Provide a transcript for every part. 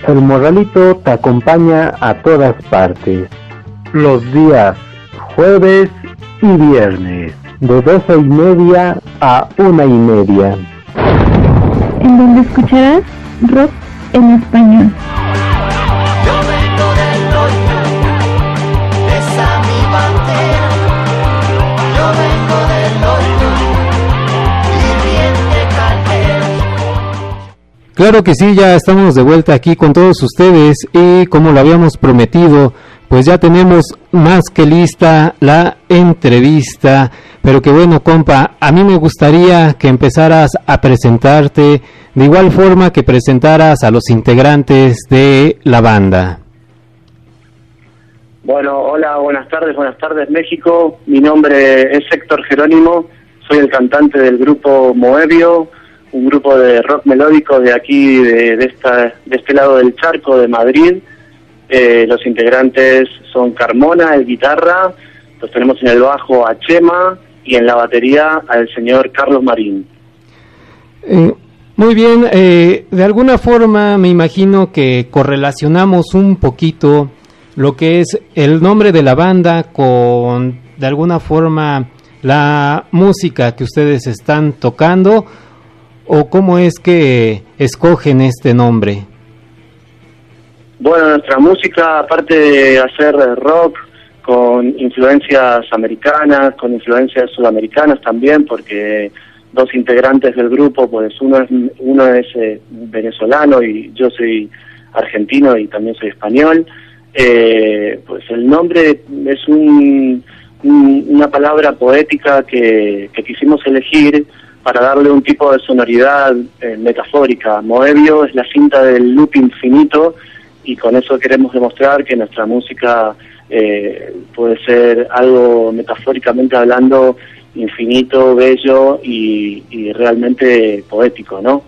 El Morralito te acompaña a todas partes, los días jueves y viernes, de 12:30 a 1:30. En donde escucharás rock en español. Yo vengo del norte, esa mi bandera. Yo vengo del norte, hirviente caldera. Claro que sí, ya estamos de vuelta aquí con todos ustedes y como lo habíamos prometido, pues ya tenemos más que lista la entrevista, pero que bueno, compa, a mí me gustaría que empezaras a presentarte de igual forma que presentaras a los integrantes de la banda. Bueno, hola, buenas tardes México. Mi nombre es Héctor Jerónimo, soy el cantante del grupo Moebio, un grupo de rock melódico de aquí, de este lado del charco de Madrid. Los integrantes son Carmona, el guitarra, los tenemos en el bajo a Chema y en la batería al señor Carlos Marín. Muy bien, de alguna forma me imagino que correlacionamos un poquito lo que es el nombre de la banda con, de alguna forma, la música que ustedes están tocando, o cómo es que escogen este nombre. Bueno, nuestra música, aparte de hacer rock con influencias americanas, con influencias sudamericanas también, porque dos integrantes del grupo, pues uno es venezolano y yo soy argentino y también soy español. Pues el nombre es una palabra poética que quisimos elegir para darle un tipo de sonoridad metafórica. Moebio es la cinta del loop infinito y con eso queremos demostrar que nuestra música puede ser algo metafóricamente hablando infinito, bello y realmente poético, ¿no?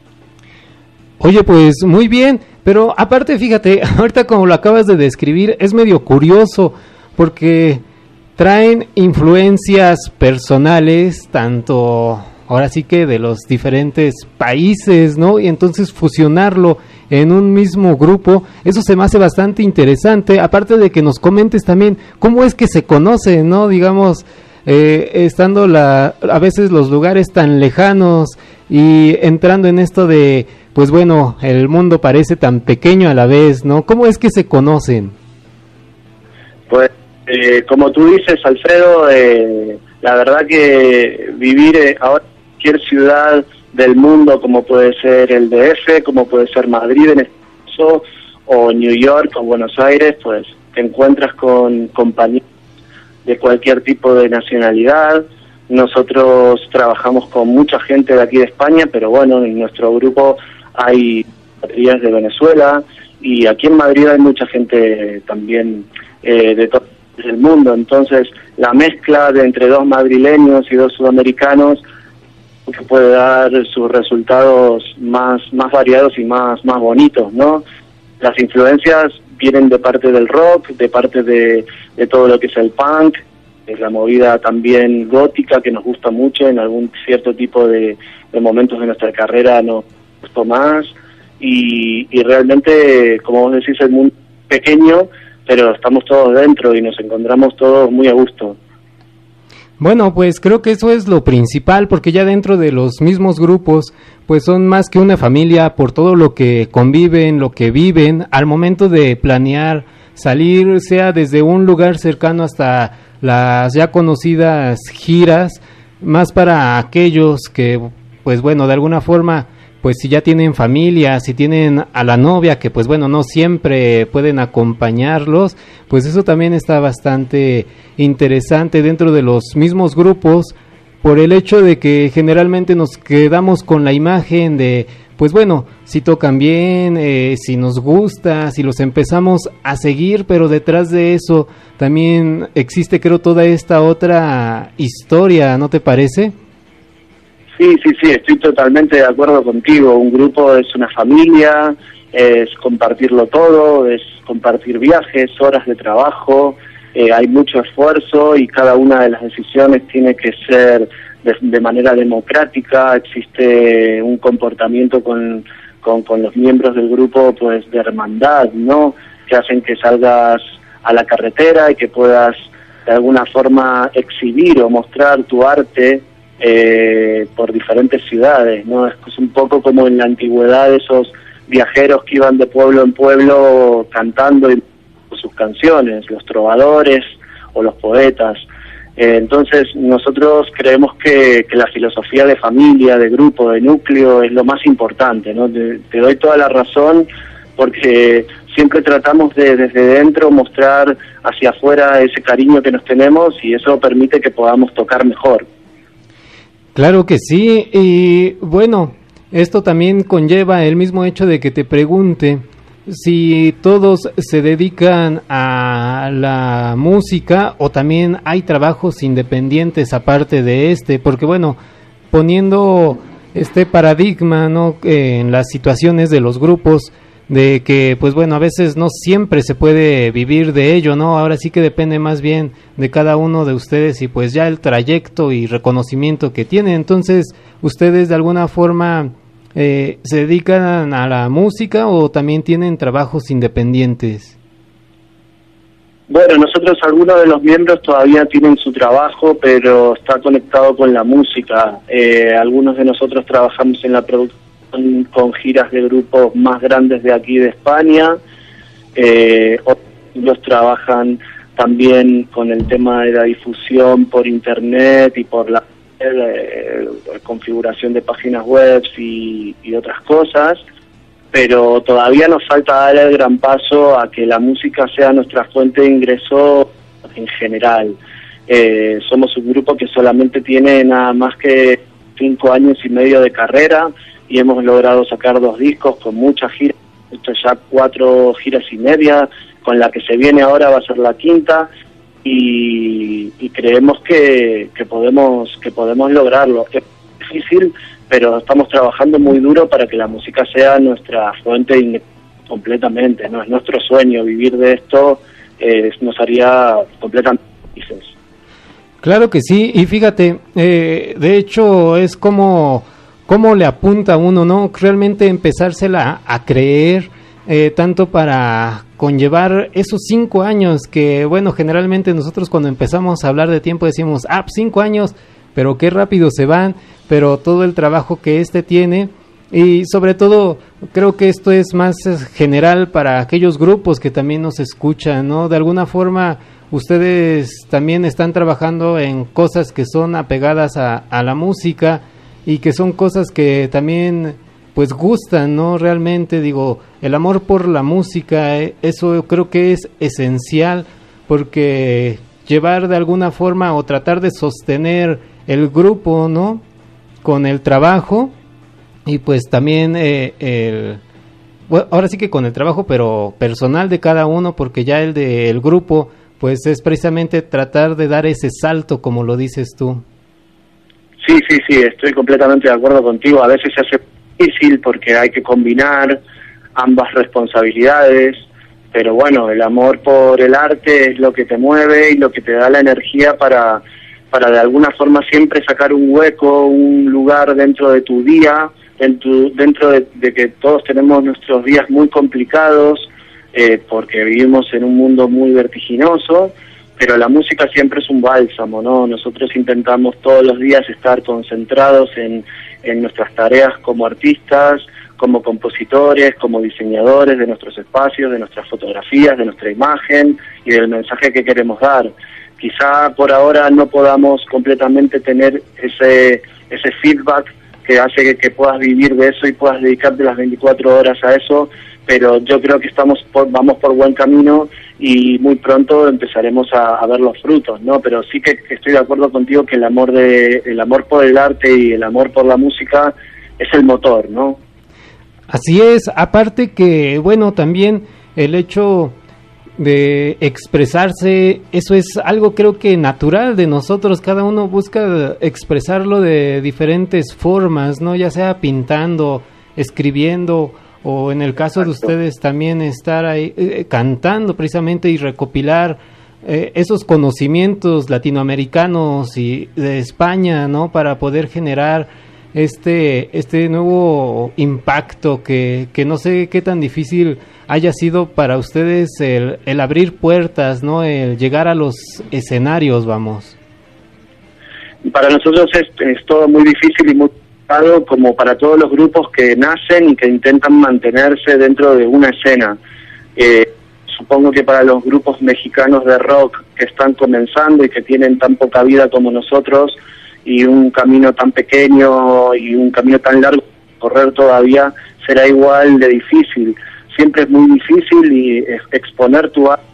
Oye, pues muy bien, pero aparte fíjate, ahorita como lo acabas de describir, es medio curioso porque traen influencias personales, tanto ahora sí que de los diferentes países, ¿no? Y entonces fusionarlo en un mismo grupo, eso se me hace bastante interesante, aparte de que nos comentes también cómo es que se conocen, ¿no? Digamos, estando a veces los lugares tan lejanos y entrando en esto de, pues bueno, el mundo parece tan pequeño a la vez, ¿no? ¿Cómo es que se conocen? Pues, como tú dices, Alfredo, la verdad que vivir ahora en cualquier ciudad del mundo, como puede ser el DF, como puede ser Madrid en este caso, o New York o Buenos Aires, pues te encuentras con compañeros de cualquier tipo de nacionalidad. Nosotros trabajamos con mucha gente de aquí de España, pero bueno, en nuestro grupo hay baterías de Venezuela y aquí en Madrid hay mucha gente también de todo el mundo. Entonces la mezcla de entre dos madrileños y dos sudamericanos que puede dar sus resultados más variados y más bonitos, ¿no? Las influencias vienen de parte del rock, de parte de todo lo que es el punk, de la movida también gótica que nos gusta mucho, en algún cierto tipo de momentos de nuestra carrera nos gustó más, y realmente, como vos decís, el mundo es pequeño, pero estamos todos dentro y nos encontramos todos muy a gusto. Bueno, pues creo que eso es lo principal, porque ya dentro de los mismos grupos, pues son más que una familia por todo lo que conviven, lo que viven, al momento de planear salir, sea desde un lugar cercano hasta las ya conocidas giras, más para aquellos que, pues bueno, de alguna forma, pues si ya tienen familia, si tienen a la novia, que pues bueno, no siempre pueden acompañarlos, pues eso también está bastante interesante dentro de los mismos grupos, por el hecho de que generalmente nos quedamos con la imagen de, pues bueno, si tocan bien, si nos gusta, si los empezamos a seguir, pero detrás de eso también existe, creo, toda esta otra historia, ¿no te parece? Sí, estoy totalmente de acuerdo contigo. Un grupo es una familia, es compartirlo todo, es compartir viajes, horas de trabajo, hay mucho esfuerzo y cada una de las decisiones tiene que ser de manera democrática. Existe un comportamiento con con los miembros del grupo, pues de hermandad, ¿no? Que hacen que salgas a la carretera y que puedas de alguna forma exhibir o mostrar tu arte por diferentes ciudades, ¿no? Es un poco como en la antigüedad esos viajeros que iban de pueblo en pueblo cantando sus canciones, los trovadores o los poetas. Entonces nosotros creemos que la filosofía de familia, de grupo, de núcleo es lo más importante, ¿no? Te doy toda la razón, porque siempre tratamos de desde dentro mostrar hacia afuera ese cariño que nos tenemos, y eso permite que podamos tocar mejor. Claro que sí, y bueno, esto también conlleva el mismo hecho de que te pregunte si todos se dedican a la música o también hay trabajos independientes aparte de porque bueno, poniendo este paradigma, ¿no?, en las situaciones de los grupos, de que pues bueno, a veces no siempre se puede vivir de ello, ¿no? Ahora sí que depende más bien de cada uno de ustedes y pues ya el trayecto y reconocimiento que tienen. Entonces, ¿ustedes de alguna forma se dedican a la música o también tienen trabajos independientes? Bueno, nosotros, algunos de los miembros todavía tienen su trabajo, pero está conectado con la música. Algunos de nosotros trabajamos en la producción con giras de grupos más grandes de aquí de España. Otros trabajan también con el tema de la difusión por internet y por la configuración de páginas web y otras cosas, pero todavía nos falta dar el gran paso a que la música sea nuestra fuente de ingreso en general. Somos un grupo que solamente tiene nada más que 5 años y medio de carrera y hemos logrado sacar 2 discos con muchas giras, esto ya 4 giras y media, con la que se viene ahora va a ser la 5ª, y creemos que podemos lograrlo. Es difícil, pero estamos trabajando muy duro para que la música sea nuestra fuente de ingreso completamente, ¿no? Es nuestro sueño vivir de esto, nos haría completamente felices. Claro que sí, y fíjate, de hecho es como le apunta uno, ¿no? Realmente empezársela a creer, tanto para conllevar esos 5 años que, bueno, generalmente nosotros cuando empezamos a hablar de tiempo decimos, 5 años, pero qué rápido se van, pero todo el trabajo que tiene, y sobre todo creo que esto es más general para aquellos grupos que también nos escuchan, ¿no? De alguna forma ustedes también están trabajando en cosas que son apegadas a la música y que son cosas que también pues gustan, ¿no? Realmente digo, el amor por la música, eso creo que es esencial, porque llevar de alguna forma o tratar de sostener el grupo, ¿no?, con el trabajo, y pues también bueno, ahora sí que con el trabajo pero personal de cada uno, porque ya el del grupo pues es precisamente tratar de dar ese salto, como lo dices tú. Sí, estoy completamente de acuerdo contigo. A veces se hace difícil porque hay que combinar ambas responsabilidades, pero bueno, el amor por el arte es lo que te mueve y lo que te da la energía para de alguna forma siempre sacar un hueco, un lugar dentro de tu día, dentro de que todos tenemos nuestros días muy complicados, porque vivimos en un mundo muy vertiginoso, pero la música siempre es un bálsamo, ¿no? Nosotros intentamos todos los días estar concentrados en nuestras tareas como artistas, como compositores, como diseñadores de nuestros espacios, de nuestras fotografías, de nuestra imagen y del mensaje que queremos dar. Quizá por ahora no podamos completamente tener ese feedback que hace que puedas vivir de eso y puedas dedicarte las 24 horas a eso, pero yo creo que vamos por buen camino y muy pronto empezaremos a ver los frutos, ¿no? Pero sí que estoy de acuerdo contigo que el amor por el arte y el amor por la música es el motor, ¿no? Así es, aparte que, bueno, también el hecho de expresarse, eso es algo creo que natural de nosotros, cada uno busca expresarlo de diferentes formas, ¿no? Ya sea pintando, escribiendo, o en el caso de ustedes también estar ahí cantando precisamente y recopilar esos conocimientos latinoamericanos y de España, ¿no? Para poder generar este nuevo impacto que no sé qué tan difícil haya sido para ustedes el abrir puertas, ¿no? El llegar a los escenarios, vamos. Para nosotros es todo muy difícil y muy complicado, como para todos los grupos que nacen y que intentan mantenerse dentro de una escena. Supongo que para los grupos mexicanos de rock que están comenzando y que tienen tan poca vida como nosotros y un camino tan pequeño y un camino tan largo correr todavía, será igual de difícil. Siempre es muy difícil y exponer tu arte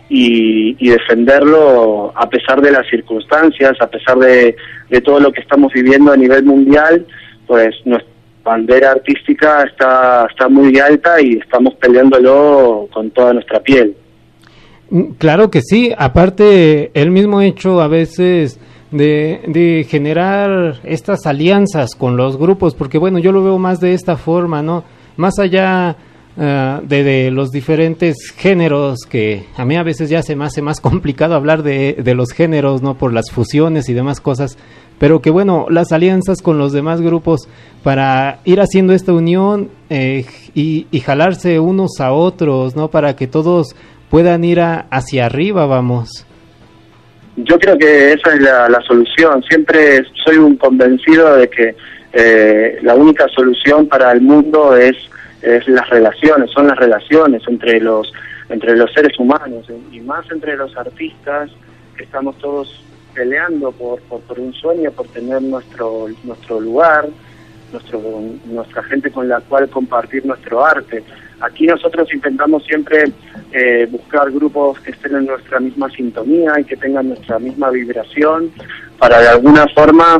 y defenderlo a pesar de las circunstancias, a pesar de todo lo que estamos viviendo a nivel mundial. Pues nuestra bandera artística está muy alta y estamos peleándolo con toda nuestra piel. Claro que sí, aparte el mismo hecho a veces de generar estas alianzas con los grupos, porque bueno, yo lo veo más de esta forma, ¿no? Más allá de los diferentes géneros, que a mí a veces ya se me hace más complicado hablar de los géneros, ¿no? Por las fusiones y demás cosas, pero que bueno, las alianzas con los demás grupos para ir haciendo esta unión y jalarse unos a otros, ¿no? Para que todos puedan ir hacia arriba, vamos. Yo creo que esa es la solución. Siempre soy un convencido de que la única solución para el mundo es las relaciones, son las relaciones entre los seres humanos, y más entre los artistas, que estamos todos peleando por un sueño, por tener nuestro lugar, nuestra gente con la cual compartir nuestro arte. Aquí nosotros intentamos siempre buscar grupos que estén en nuestra misma sintonía y que tengan nuestra misma vibración, para de alguna forma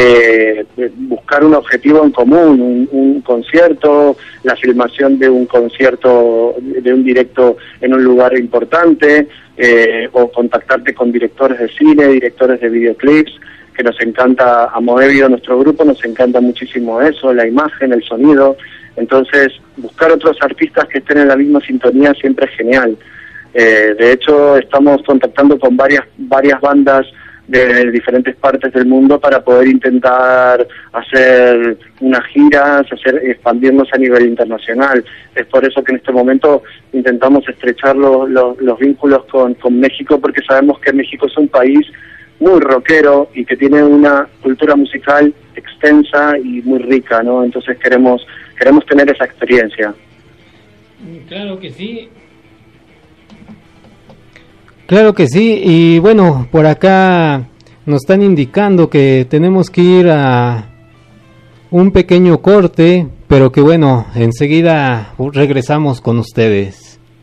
buscar un objetivo en común, un concierto, la filmación de un concierto, de un directo en un lugar importante, o contactarte con directores de cine, directores de videoclips, que nos encanta. A Moebido, nuestro grupo, nos encanta muchísimo eso, la imagen, el sonido. Entonces, buscar otros artistas que estén en la misma sintonía siempre es genial. De hecho, estamos contactando con varias bandas de diferentes partes del mundo para poder intentar hacer unas giras, expandirnos a nivel internacional. Es por eso que en este momento intentamos estrechar los vínculos con México, porque sabemos que México es un país muy rockero y que tiene una cultura musical extensa y muy rica, ¿no? Entonces queremos tener esa experiencia. Claro que sí. Claro que sí, y bueno, por acá nos están indicando que tenemos que ir a un pequeño corte, pero que bueno, enseguida regresamos con ustedes.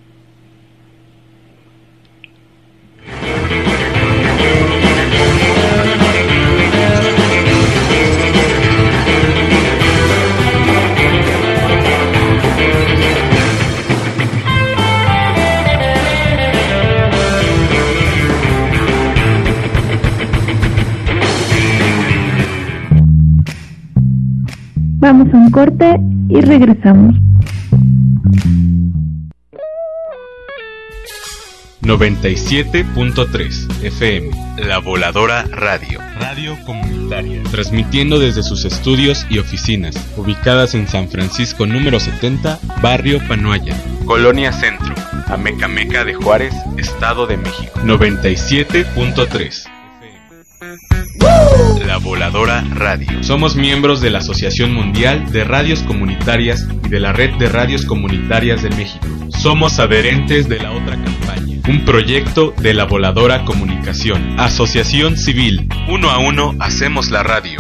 Vamos a un corte y regresamos. 97.3 FM, La Voladora Radio. Radio comunitaria. Transmitiendo desde sus estudios y oficinas, ubicadas en San Francisco número 70, Barrio Panoaya, Colonia Centro, Amecameca de Juárez, Estado de México. 97.3 La Voladora Radio. Somos miembros de la Asociación Mundial de Radios Comunitarias y de la Red de Radios Comunitarias de México. Somos adherentes de la otra campaña, un proyecto de La Voladora Comunicación. Asociación Civil, 1 a 1 hacemos la radio.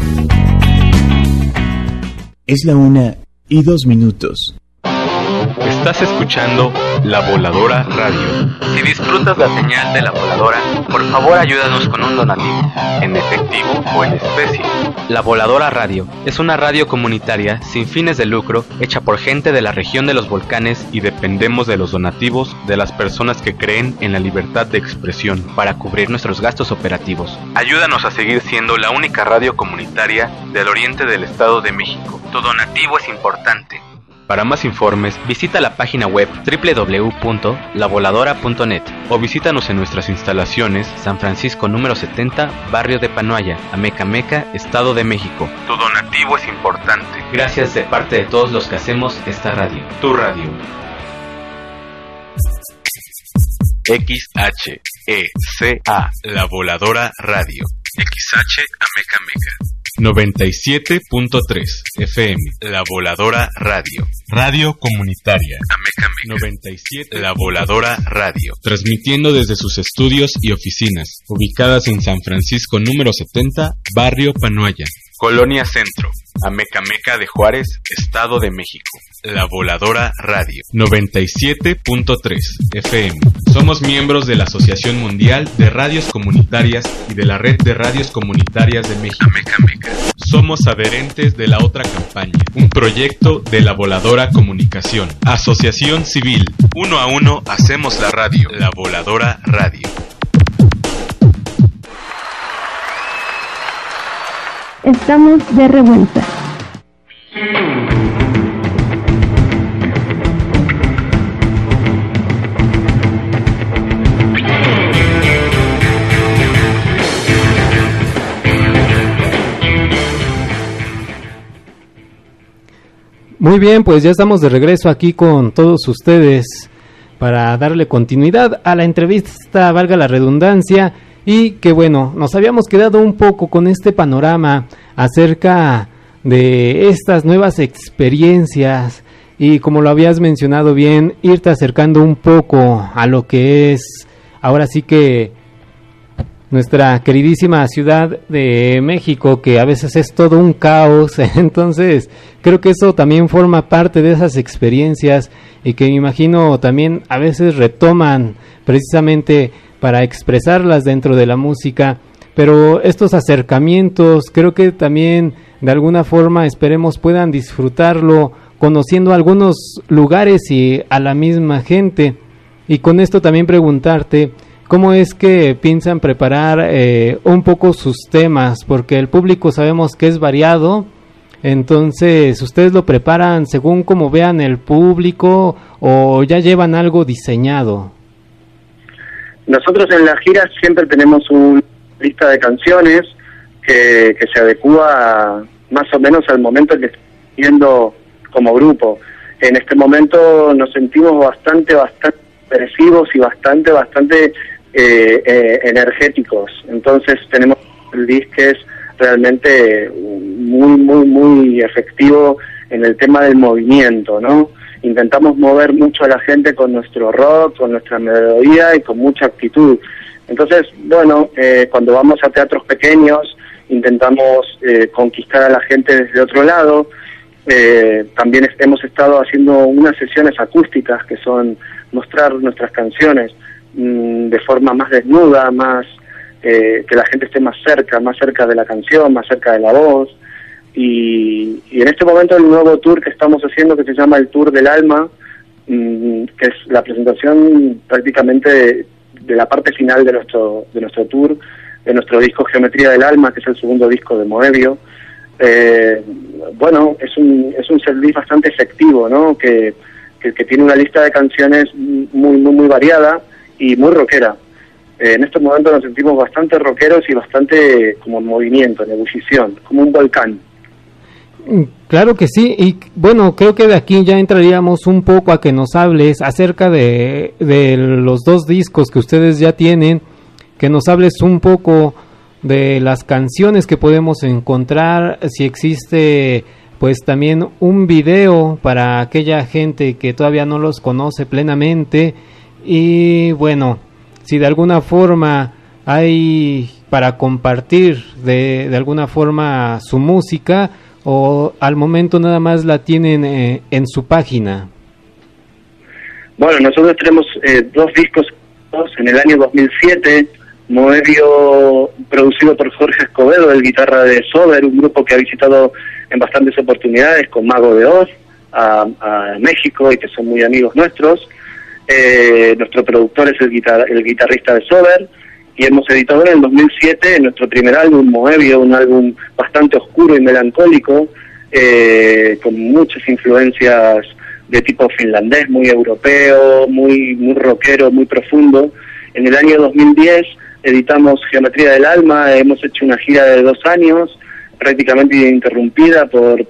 Es la 1:02. Estás escuchando La Voladora Radio. Si disfrutas la señal de La Voladora, por favor ayúdanos con un donativo, en efectivo o en especie. La Voladora Radio es una radio comunitaria sin fines de lucro, hecha por gente de la región de los volcanes, y dependemos de los donativos de las personas que creen en la libertad de expresión para cubrir nuestros gastos operativos. Ayúdanos a seguir siendo la única radio comunitaria del oriente del Estado de México. Tu donativo es importante. Para más informes, visita la página web www.lavoladora.net o visítanos en nuestras instalaciones San Francisco número 70, barrio de Panoaya, Amecameca, Estado de México. Tu donativo es importante. Gracias de parte de todos los que hacemos esta radio. Tu radio. XHECA, La Voladora Radio. XH Amecameca. 97.3 FM, La Voladora Radio. Radio comunitaria. Amecameca. 97. La Voladora Radio. Transmitiendo desde sus estudios y oficinas, ubicadas en San Francisco número 70, barrio Panoaya, Colonia Centro, Amecameca de Juárez, Estado de México. La Voladora Radio. 97.3 FM. Somos miembros de la Asociación Mundial de Radios Comunitarias y de la Red de Radios Comunitarias de México. Amecameca. Somos adherentes de la otra campaña, un proyecto de La Voladora Comunicación. Asociación Civil. 1 a 1 hacemos la radio. La Voladora Radio. Estamos de revuelta. Muy bien, pues ya estamos de regreso aquí con todos ustedes para darle continuidad a la entrevista, valga la redundancia, y que bueno, nos habíamos quedado un poco con este panorama acerca de estas nuevas experiencias y, como lo habías mencionado bien, irte acercando un poco a lo que es ahora sí que nuestra queridísima Ciudad de México, que a veces es todo un caos. Entonces creo que eso también forma parte de esas experiencias y que me imagino también a veces retoman precisamente para expresarlas dentro de la música. Pero estos acercamientos creo que también de alguna forma esperemos puedan disfrutarlo conociendo algunos lugares y a la misma gente. Y con esto también preguntarte ¿cómo es que piensan preparar un poco sus temas? Porque el público sabemos que es variado, entonces ¿ustedes lo preparan según como vean el público o ya llevan algo diseñado? Nosotros en las giras siempre tenemos una lista de canciones que se adecúa más o menos al momento que estamos viviendo como grupo. En este momento nos sentimos bastante agresivos y bastante energéticos. Entonces tenemos el disco que es realmente muy efectivo en el tema del movimiento, ¿no? Intentamos mover mucho a la gente con nuestro rock, con nuestra melodía y con mucha actitud. Entonces, bueno, cuando vamos a teatros pequeños intentamos conquistar a la gente desde otro lado. También hemos estado haciendo unas sesiones acústicas que son mostrar nuestras canciones de forma más desnuda, más que la gente esté más cerca de la canción, más cerca de la voz. Y en este momento el nuevo tour que estamos haciendo, que se llama el Tour del Alma, que es la presentación prácticamente de la parte final de nuestro tour, de nuestro disco Geometría del Alma, que es el segundo disco de Moebio. Bueno, es un setlist bastante efectivo, ¿no? Que tiene una lista de canciones muy variada y muy rockera. En estos momentos nos sentimos bastante rockeros y bastante como en movimiento, en ebullición, como un volcán. Claro que sí, y bueno, creo que de aquí ya entraríamos un poco a que nos hables acerca de los dos discos que ustedes ya tienen, que nos hables un poco de las canciones que podemos encontrar, si existe pues también un video para aquella gente que todavía no los conoce plenamente, y bueno, si de alguna forma hay para compartir de alguna forma su música, o al momento nada más la tienen en su página. Bueno, nosotros tenemos dos discos en el año 2007, Moebio, producido por Jorge Escobedo, el guitarra de Sober, un grupo que ha visitado en bastantes oportunidades con Mago de Oz a México y que son muy amigos nuestros. Nuestro productor es el guitarrista de Sober, y hemos editado en el 2007 nuestro primer álbum, Moebio, un álbum bastante oscuro y melancólico, con muchas influencias de tipo finlandés, muy europeo, muy rockero, muy profundo. En el año 2010 editamos Geometría del Alma, hemos hecho una gira de 2 años, prácticamente interrumpida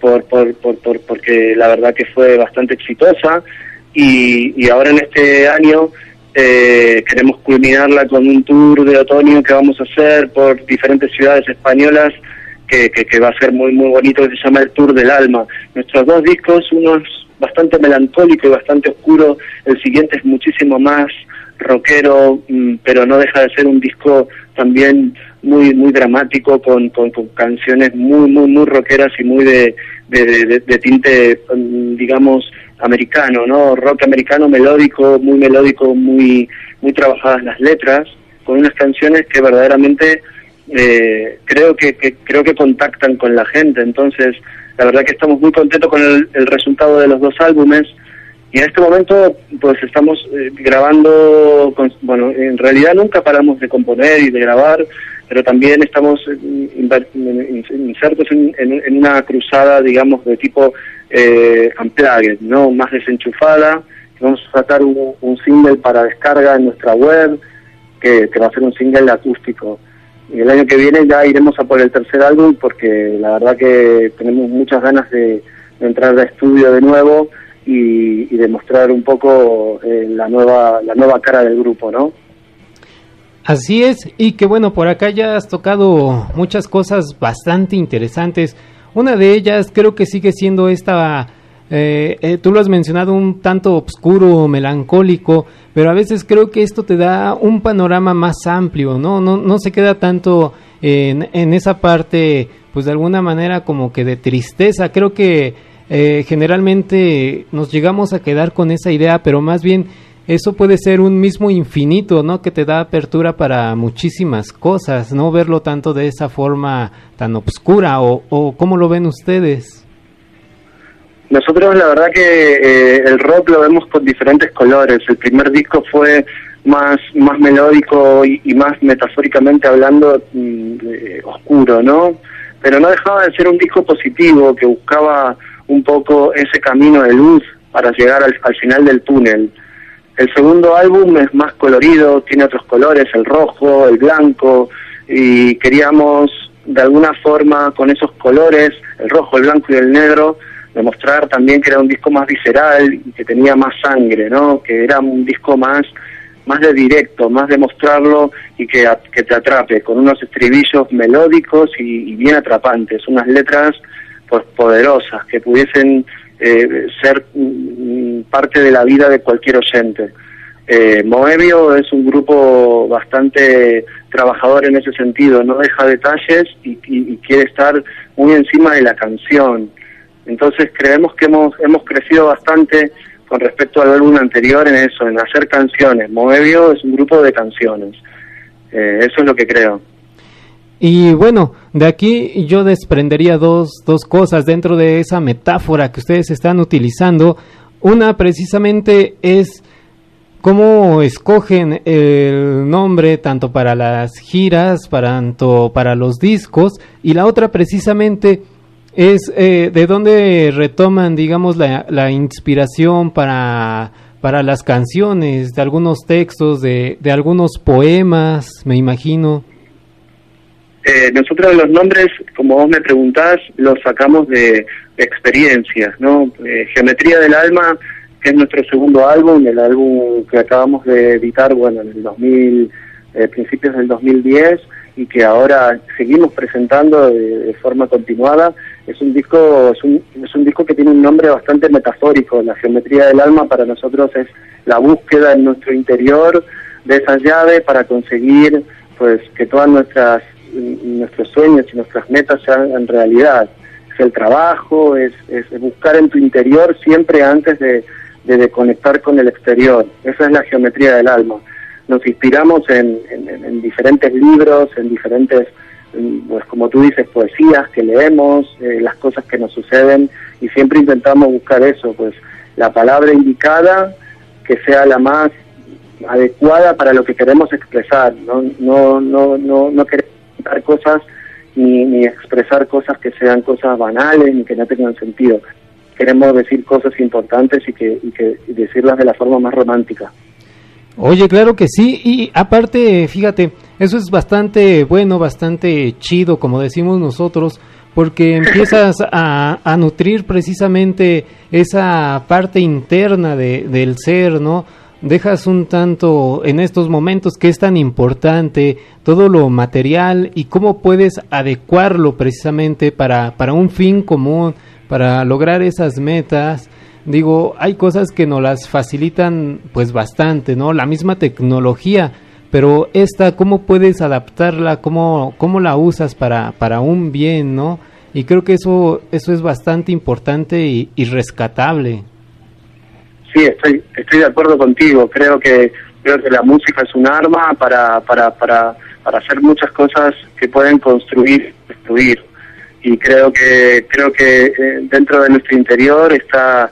porque la verdad que fue bastante exitosa, y ahora en este año queremos culminarla con un tour de otoño que vamos a hacer por diferentes ciudades españolas, que va a ser muy bonito, que se llama el Tour del Alma. Nuestros 2 discos, uno es bastante melancólico y bastante oscuro, el siguiente es muchísimo más rockero, pero no deja de ser un disco también muy dramático, con canciones muy rockeras y muy de tinte, digamos, americano, ¿no? Rock americano melódico, muy trabajadas las letras, con unas canciones que verdaderamente creo que contactan con la gente. Entonces, la verdad que estamos muy contentos con el resultado de los 2 álbumes, y en este momento pues estamos grabando, en realidad nunca paramos de componer y de grabar, pero también estamos insertos en una cruzada, digamos, de tipo unplugged, ¿no? Más desenchufada. Vamos a sacar un single para descarga en nuestra web, que va a ser un single acústico. Y el año que viene ya iremos a por el 3er álbum, porque la verdad que tenemos muchas ganas de entrar al estudio de nuevo y de mostrar un poco la nueva cara del grupo, ¿no? Así es, y que bueno, por acá ya has tocado muchas cosas bastante interesantes. Una de ellas creo que sigue siendo esta, tú lo has mencionado, un tanto oscuro, melancólico, pero a veces creo que esto te da un panorama más amplio, no se queda tanto en esa parte, pues de alguna manera como que de tristeza. Creo que generalmente nos llegamos a quedar con esa idea, pero más bien eso puede ser un mismo infinito, ¿no? Que te da apertura para muchísimas cosas, no verlo tanto de esa forma tan oscura, o ¿cómo lo ven ustedes? Nosotros la verdad que el rock lo vemos con diferentes colores. El primer disco fue más melódico y más metafóricamente hablando oscuro, ¿no? Pero no dejaba de ser un disco positivo que buscaba un poco ese camino de luz para llegar al final del túnel. El segundo álbum es más colorido, tiene otros colores, el rojo, el blanco, y queríamos de alguna forma con esos colores, el rojo, el blanco y el negro, demostrar también que era un disco más visceral y que tenía más sangre, ¿no? Que era un disco más de directo, más de mostrarlo y que te atrape, con unos estribillos melódicos y bien atrapantes, unas letras pues poderosas, que pudiesen ser parte de la vida de cualquier oyente. Moebio es un grupo bastante trabajador en ese sentido, no deja detalles y quiere estar muy encima de la canción. Entonces creemos que hemos crecido bastante con respecto al álbum anterior en eso, en hacer canciones. Moebio es un grupo de canciones, eso es lo que creo. Y bueno, de aquí yo desprendería dos cosas dentro de esa metáfora que ustedes están utilizando. Una precisamente es cómo escogen el nombre tanto para las giras, tanto para los discos, y la otra precisamente es de dónde retoman, digamos, la inspiración para las canciones, de algunos textos, de algunos poemas, me imagino. Nosotros los nombres, como vos me preguntás, los sacamos de experiencias, ¿no? Geometría del Alma, que es nuestro segundo álbum, el álbum que acabamos de editar, bueno, en el principios del 2010, y que ahora seguimos presentando de forma continuada. Es un disco que tiene un nombre bastante metafórico. La Geometría del Alma para nosotros es la búsqueda en nuestro interior de esa llave para conseguir pues que todas nuestros sueños y nuestras metas sean en realidad. Es el trabajo, es buscar en tu interior siempre antes de conectar con el exterior. Esa es la Geometría del Alma. Nos inspiramos en diferentes libros, en diferentes, pues como tú dices, poesías que leemos, las cosas que nos suceden, y siempre intentamos buscar eso, pues la palabra indicada que sea la más adecuada para lo que queremos expresar. No queremos dar cosas ni expresar cosas que sean cosas banales ni que no tengan sentido. Queremos decir cosas importantes y decirlas de la forma más romántica. Oye, claro que sí, y aparte, fíjate, eso es bastante bueno, bastante chido, como decimos nosotros, porque empiezas a nutrir precisamente esa parte interna del ser, ¿no? Dejas un tanto en estos momentos que es tan importante todo lo material y cómo puedes adecuarlo precisamente para un fin común, para lograr esas metas. Digo, hay cosas que nos las facilitan pues bastante, ¿no? La misma tecnología, pero esta, ¿cómo puedes adaptarla? ¿Cómo la usas para un bien, ¿no? Y creo que eso es bastante importante y rescatable. Sí, estoy de acuerdo contigo. Creo que la música es un arma para hacer muchas cosas que pueden construir, destruir. Y creo que dentro de nuestro interior está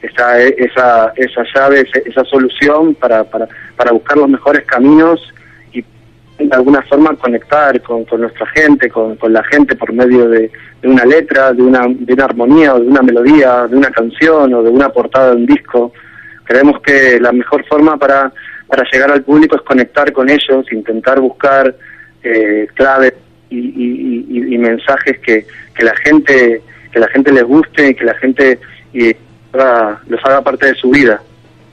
esa llave, esa solución para buscar los mejores caminos y de alguna forma conectar con nuestra gente, con la gente por medio de una letra, de una armonía o de una melodía, de una canción o de una portada de un disco. Creemos que la mejor forma para llegar al público es conectar con ellos, intentar buscar claves y mensajes que la gente les guste y que la gente los haga parte de su vida.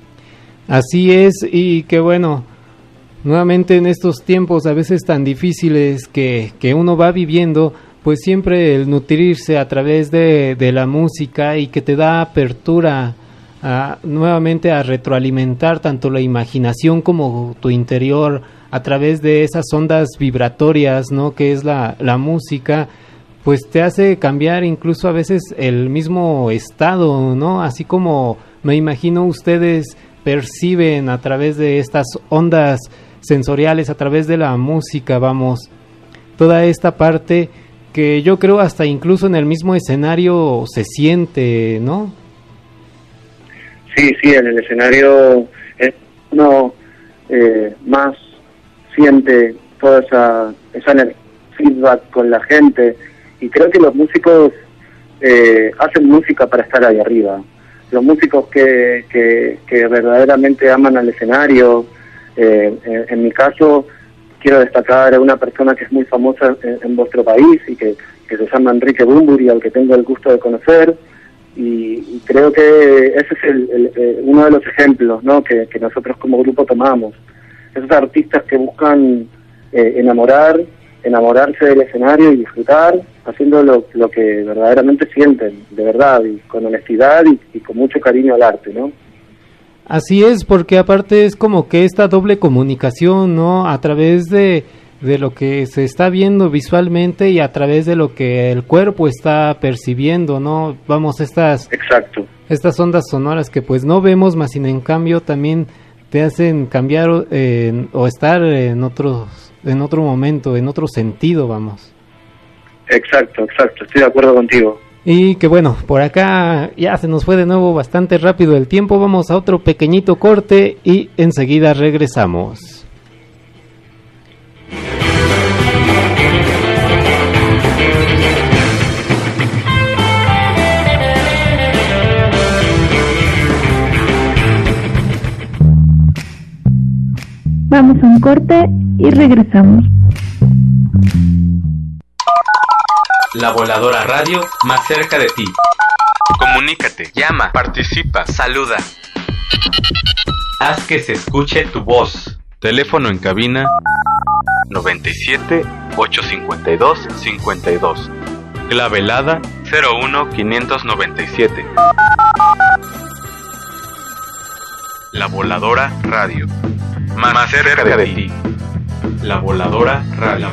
Así es, y que bueno, nuevamente en estos tiempos a veces tan difíciles que uno va viviendo, pues siempre el nutrirse a través de la música y que te da apertura nuevamente a retroalimentar tanto la imaginación como tu interior a través de esas ondas vibratorias, ¿no? Que es la música, pues te hace cambiar incluso a veces el mismo estado, ¿no? Así como me imagino ustedes perciben a través de estas ondas sensoriales, a través de la música, vamos, toda esta parte que yo creo hasta incluso en el mismo escenario se siente, ¿no? Sí, en el escenario uno más siente toda esa feedback con la gente, y creo que los músicos hacen música para estar ahí arriba. Los músicos que verdaderamente aman al escenario, en mi caso quiero destacar a una persona que es muy famosa en vuestro país y que se llama Enrique Bunbury, al que tengo el gusto de conocer. Y creo que ese es uno de los ejemplos, ¿no? que nosotros como grupo tomamos. Esos artistas que buscan enamorarse del escenario y disfrutar haciendo lo que verdaderamente sienten, de verdad, y con honestidad y con mucho cariño al arte, ¿no? Así es, porque aparte es como que esta doble comunicación, ¿no? A través de lo que se está viendo visualmente y a través de lo que el cuerpo está percibiendo, ¿no? Vamos, Exacto. Estas ondas sonoras que pues no vemos, más sin en cambio también te hacen cambiar o estar en otro momento, en otro sentido, vamos. Exacto, estoy de acuerdo contigo. Y que bueno, por acá ya se nos fue de nuevo bastante rápido el tiempo, vamos a otro pequeñito corte y enseguida regresamos. Vamos a un corte y regresamos. La Voladora Radio, más cerca de ti. Comunícate, llama, participa, saluda. Haz que se escuche tu voz. Teléfono en cabina 97 852 52. clave helada 01 597. La Voladora Radio, Más cerca de ti. La Voladora Radio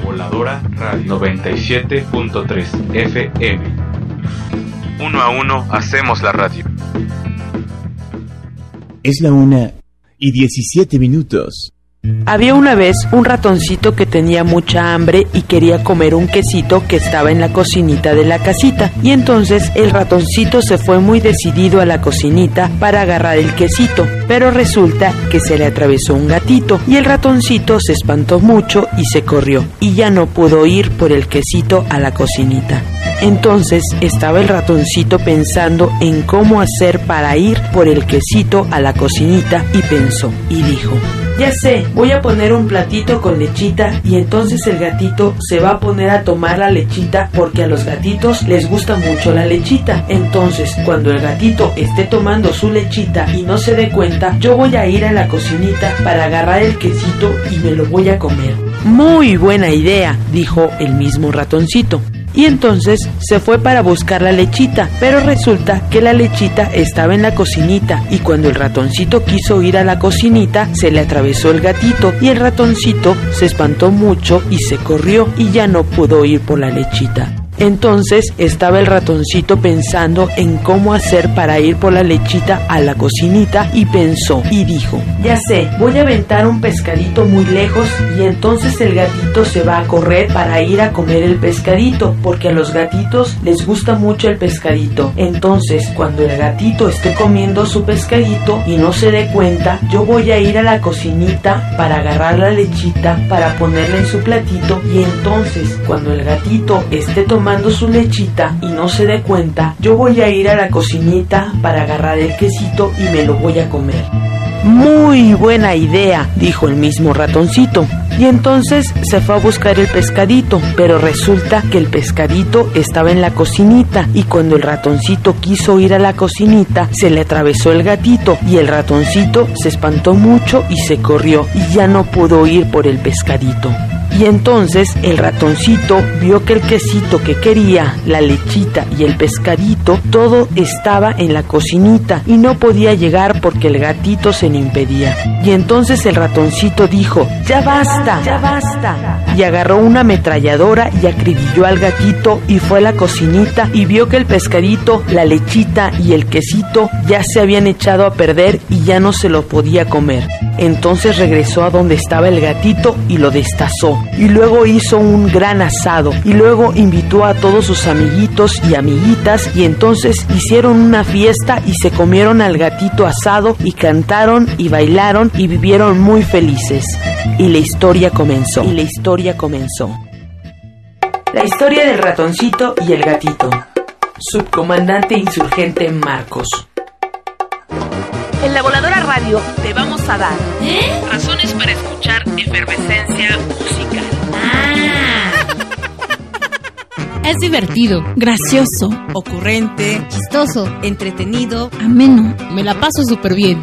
97.3 FM. Uno a uno hacemos la radio. Es la 1:17. Había una vez un ratoncito que tenía mucha hambre y quería comer un quesito que estaba en la cocinita de la casita, y entonces el ratoncito se fue muy decidido a la cocinita para agarrar el quesito, pero resulta que se le atravesó un gatito y el ratoncito se espantó mucho y se corrió y ya no pudo ir por el quesito a la cocinita. Entonces estaba el ratoncito pensando en cómo hacer para ir por el quesito a la cocinita y pensó y dijo: ya sé, voy a poner un platito con lechita y entonces el gatito se va a poner a tomar la lechita porque a los gatitos les gusta mucho la lechita. Entonces, cuando el gatito esté tomando su lechita y no se dé cuenta, yo voy a ir a la cocinita para agarrar el quesito y me lo voy a comer. Muy buena idea, dijo el mismo ratoncito. Y entonces se fue para buscar la lechita, pero resulta que la lechita estaba en la cocinita y cuando el ratoncito quiso ir a la cocinita se le atravesó el gatito y el ratoncito se espantó mucho y se corrió y ya no pudo ir por la lechita. Entonces estaba el ratoncito pensando en cómo hacer para ir por la lechita a la cocinita y pensó y dijo: ya sé, voy a aventar un pescadito muy lejos y entonces el gatito se va a correr para ir a comer el pescadito porque a los gatitos les gusta mucho el pescadito. Entonces cuando el gatito esté comiendo su pescadito y no se dé cuenta, yo voy a ir a la cocinita para agarrar la lechita para ponerla en su platito y entonces cuando el gatito esté tomando su lechita y no se dé cuenta, yo voy a ir a la cocinita para agarrar el quesito y me lo voy a comer. Muy buena idea, dijo el mismo ratoncito. Y entonces se fue a buscar el pescadito, pero resulta que el pescadito estaba en la cocinita y cuando el ratoncito quiso ir a la cocinita se le atravesó el gatito y el ratoncito se espantó mucho y se corrió y ya no pudo ir por el pescadito. Y entonces el ratoncito vio que el quesito que quería, la lechita y el pescadito, todo estaba en la cocinita y no podía llegar porque el gatito se le impedía. Y entonces el ratoncito dijo: ya basta, ya basta. Y agarró una ametralladora y acribilló al gatito y fue a la cocinita y vio que el pescadito, la lechita y el quesito ya se habían echado a perder y ya no se lo podía comer. Entonces regresó a donde estaba el gatito y lo destazó. Y luego hizo un gran asado. Y luego invitó a todos sus amiguitos y amiguitas. Y entonces hicieron una fiesta y se comieron al gatito asado. Y cantaron y bailaron y vivieron muy felices. Y la historia comenzó. La historia del ratoncito y el gatito. Subcomandante insurgente Marcos. En la Voladora Radio te vamos a dar razones para escuchar efervescencia musical. Es divertido, gracioso, ocurrente, chistoso, entretenido, ameno. Me la paso súper bien.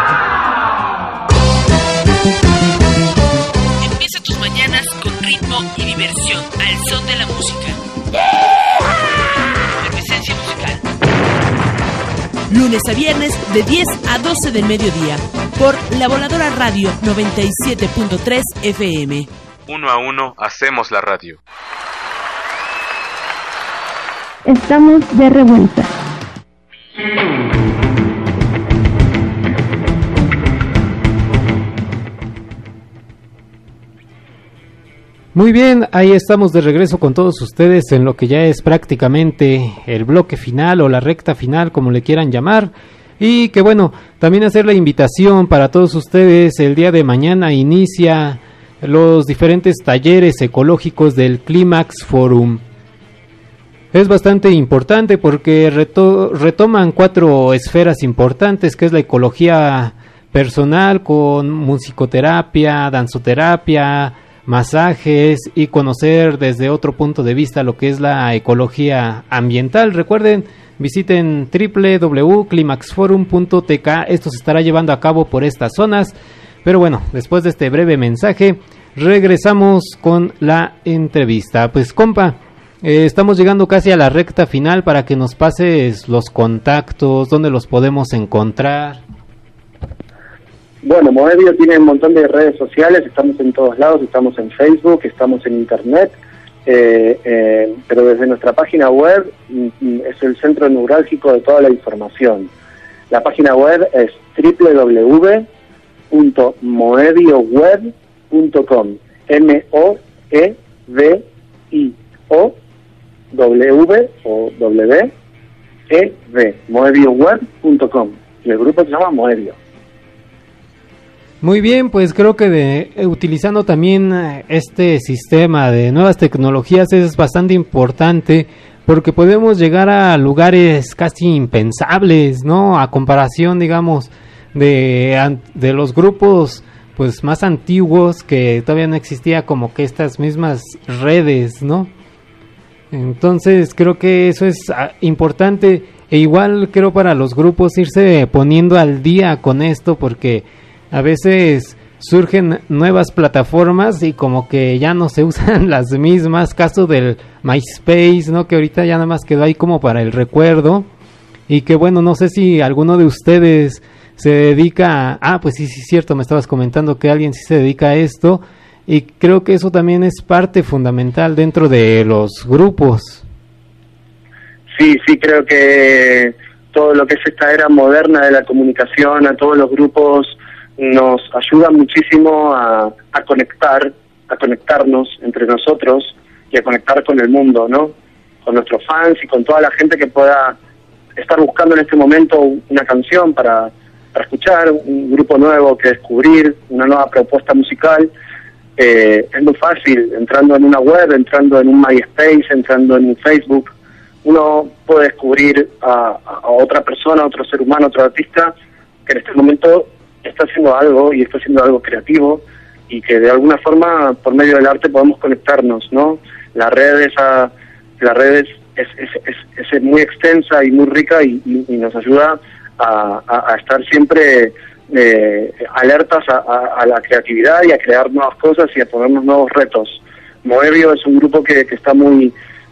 Empieza tus mañanas con ritmo y diversión al son de la música. Efervescencia musical. Lunes a viernes de 10 a 12 del mediodía por La Voladora Radio 97.3 FM. Uno a uno hacemos la radio. Estamos de revuelta. Muy bien, ahí estamos de regreso con todos ustedes en lo que ya es prácticamente el bloque final o la recta final, como le quieran llamar. Y que bueno, también hacer la invitación para todos ustedes, el día de mañana inicia los diferentes talleres ecológicos del Clímax Forum. Es bastante importante porque retoman 4 esferas importantes, que es la ecología personal con musicoterapia, danzoterapia, masajes y conocer desde otro punto de vista lo que es la ecología ambiental. Recuerden, visiten www.climaxforum.tk. Esto se estará llevando a cabo por estas zonas. Pero bueno, después de este breve mensaje, regresamos con la entrevista. Pues compa, estamos llegando casi a la recta final para que nos pases los contactos, dónde los podemos encontrar. Bueno, Moebio tiene un montón de redes sociales, estamos en todos lados, estamos en Facebook, estamos en Internet, pero desde nuestra página web es el centro neurálgico de toda la información. La página web es www.moebio.com.ar. www.moebioweb.com. M-O-E-B-I-O-W-E-B, moebioweb.com. Y el grupo se llama Moebio. Muy bien, pues creo que utilizando también este sistema de nuevas tecnologías es bastante importante, porque podemos llegar a lugares casi impensables, ¿no? A comparación, digamos, de los grupos pues más antiguos, que todavía no existía como que estas mismas redes, ¿no? Entonces creo que eso es importante, e igual creo para los grupos irse poniendo al día con esto, porque a veces surgen nuevas plataformas y como que ya no se usan las mismas. Caso del MySpace, ¿no? Que ahorita ya nada más quedó ahí como para el recuerdo. Y que bueno, no sé si alguno de ustedes se dedica pues sí, cierto, me estabas comentando que alguien sí se dedica a esto. Y creo que eso también es parte fundamental dentro de los grupos. Sí, creo que todo lo que es esta era moderna de la comunicación, a todos los grupos, nos ayuda muchísimo a conectarnos entre nosotros y a conectar con el mundo, ¿no? Con nuestros fans y con toda la gente que pueda estar buscando en este momento una canción para escuchar, un grupo nuevo que descubrir, una nueva propuesta musical. Es muy fácil, entrando en una web, entrando en un MySpace, entrando en un Facebook, uno puede descubrir a otra persona, a otro ser humano, a otro artista que en este momento está haciendo algo y está haciendo algo creativo, y que de alguna forma por medio del arte podemos conectarnos, ¿no? La red es muy extensa y muy rica y nos ayuda a estar siempre alertas a la creatividad y a crear nuevas cosas y a ponernos nuevos retos. Moebio es un grupo que está muy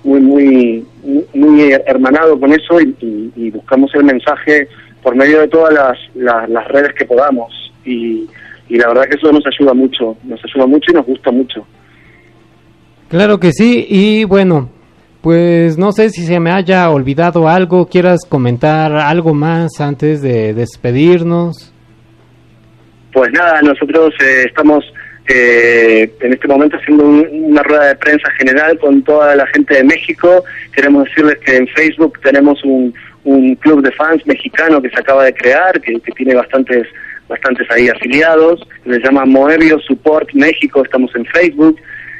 hermanado con eso, y buscamos el mensaje por medio de todas las redes que podamos, y la verdad que eso nos ayuda mucho y nos gusta mucho. Claro que sí. Y bueno, pues no sé si se me haya olvidado algo, quieras comentar algo más antes de despedirnos. Pues nada, nosotros estamos en este momento haciendo una rueda de prensa general con toda la gente de México. Queremos decirles que en Facebook tenemos un club de fans mexicano que se acaba de crear, que tiene bastantes ahí afiliados, se llama Moebio Support México, estamos en Facebook,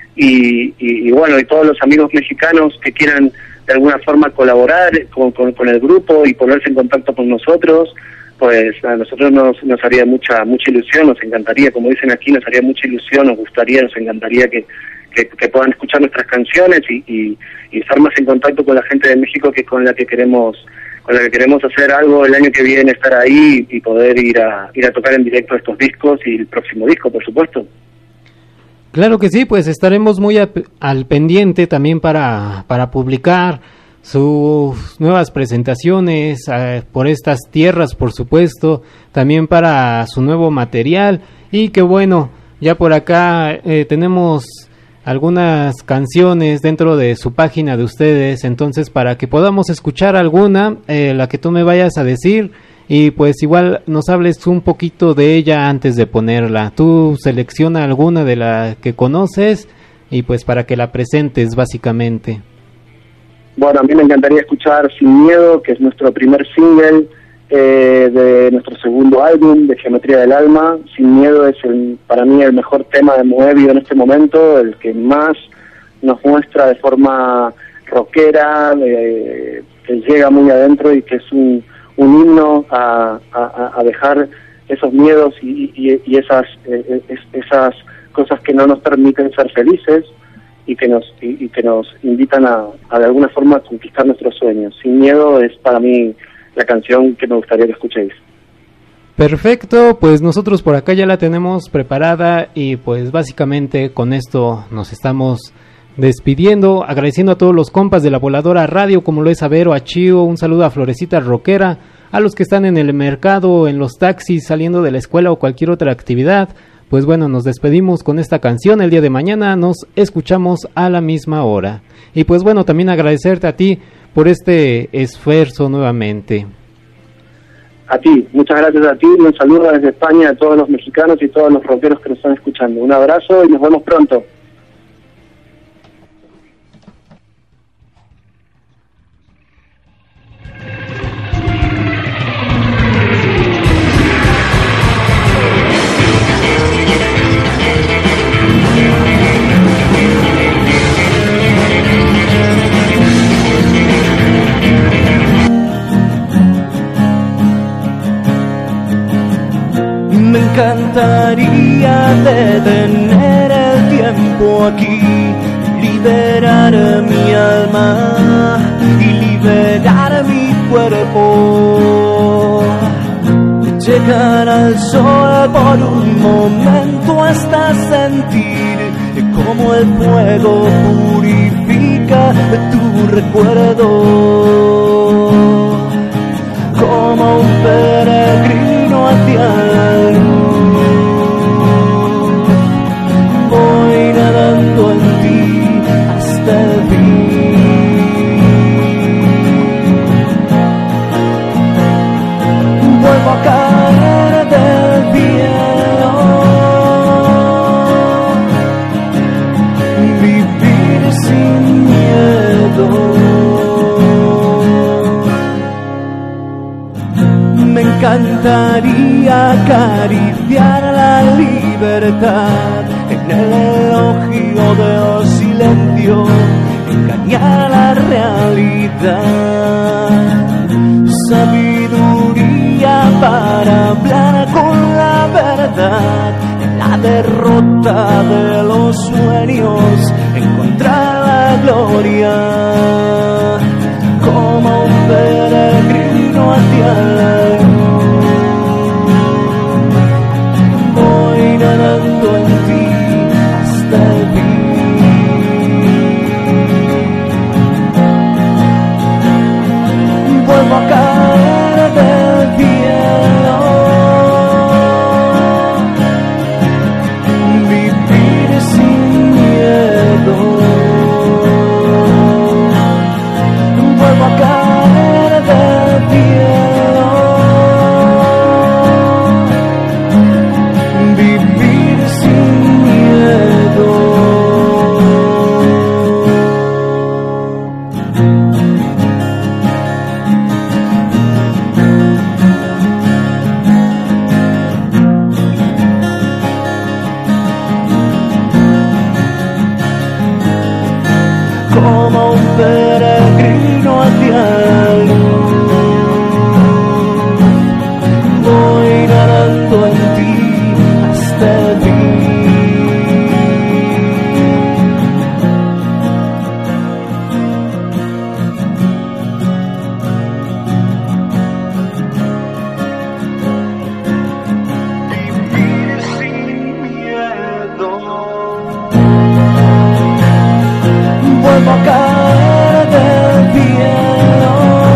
y bueno, y todos los amigos mexicanos que quieran de alguna forma colaborar con el grupo y ponerse en contacto con nosotros, pues a nosotros nos haría mucha ilusión, nos encantaría, como dicen aquí, nos haría mucha ilusión, nos encantaría que puedan escuchar nuestras canciones y estar más en contacto con la gente de México, que con la que queremos hacer algo el año que viene, estar ahí y poder ir a tocar en directo estos discos y el próximo disco, por supuesto. Claro que sí, pues estaremos muy al pendiente también para publicar sus nuevas presentaciones por estas tierras, por supuesto, también para su nuevo material. Y que bueno, ya por acá tenemos algunas canciones dentro de su página de ustedes, entonces para que podamos escuchar alguna, la que tú me vayas a decir, y pues igual nos hables un poquito de ella antes de ponerla. Tú selecciona alguna de la que conoces y pues para que la presentes básicamente. Bueno, a mí me encantaría escuchar Sin Miedo, que es nuestro primer single de nuestro segundo álbum, de Geometría del Alma. Sin Miedo es para mí el mejor tema de Moebio en este momento, el que más nos muestra de forma rockera, que llega muy adentro y que es un himno a dejar esos miedos y esas cosas que no nos permiten ser felices y que nos invitan a de alguna forma conquistar nuestros sueños. Sin Miedo es para mí la canción que me gustaría que escuchéis. Perfecto, pues nosotros por acá ya la tenemos preparada y pues básicamente con esto nos estamos despidiendo, agradeciendo a todos los compas de La Voladora Radio, como lo es a Vero, a Chío, un saludo a Florecita Rockera, a los que están en el mercado, en los taxis, saliendo de la escuela o cualquier otra actividad. Pues bueno, nos despedimos con esta canción. El día de mañana nos escuchamos a la misma hora. Y pues bueno, también agradecerte a ti por este esfuerzo nuevamente. A ti, muchas gracias a ti, un saludo desde España a todos los mexicanos y todos los rockeros que nos están escuchando. Un abrazo y nos vemos pronto. Me encantaría detener el tiempo aquí, liberar mi alma y liberar mi cuerpo. Llegar al sol por un momento hasta sentir como el fuego purifica tu recuerdo. Como un peregrino hacia la luz, voy nadando en ti hasta el fin. Vuelvo a caer del cielo, vivir sin miedo. Me encantaría acariciar la libertad en el elogio del silencio, engañar la realidad, sabiduría para hablar con la verdad, en la derrota de los sueños, encontrar la gloria, como un peregrino hacia la luz. Voy nadando en ti hasta el fin. Vuelvo a caer del cielo, vivir sin miedo. Vuelvo a caer del cielo, vivir sin miedo. Como un peregrino hacia la luz, voy nadando en ti hasta el fin. Vivir sin miedo. Vuelvo a caer del cielo,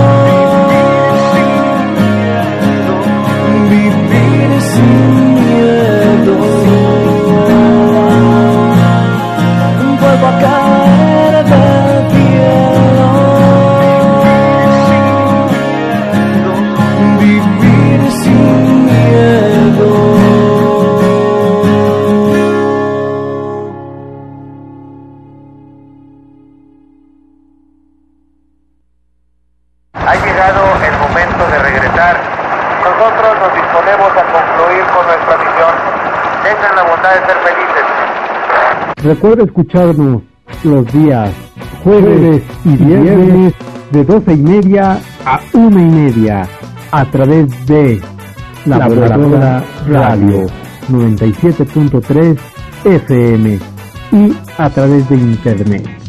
vivir sin miedo. Vuelvo a caer del cielo, vivir sin miedo. Ha llegado el momento de regresar. Nosotros nos disponemos a concluir con nuestra misión. Tengan la bondad de ser felices. Recuerda escucharnos los días jueves y viernes de 12:30 a 1:30 a través de La Voladora Radio 97.3 FM y a través de internet.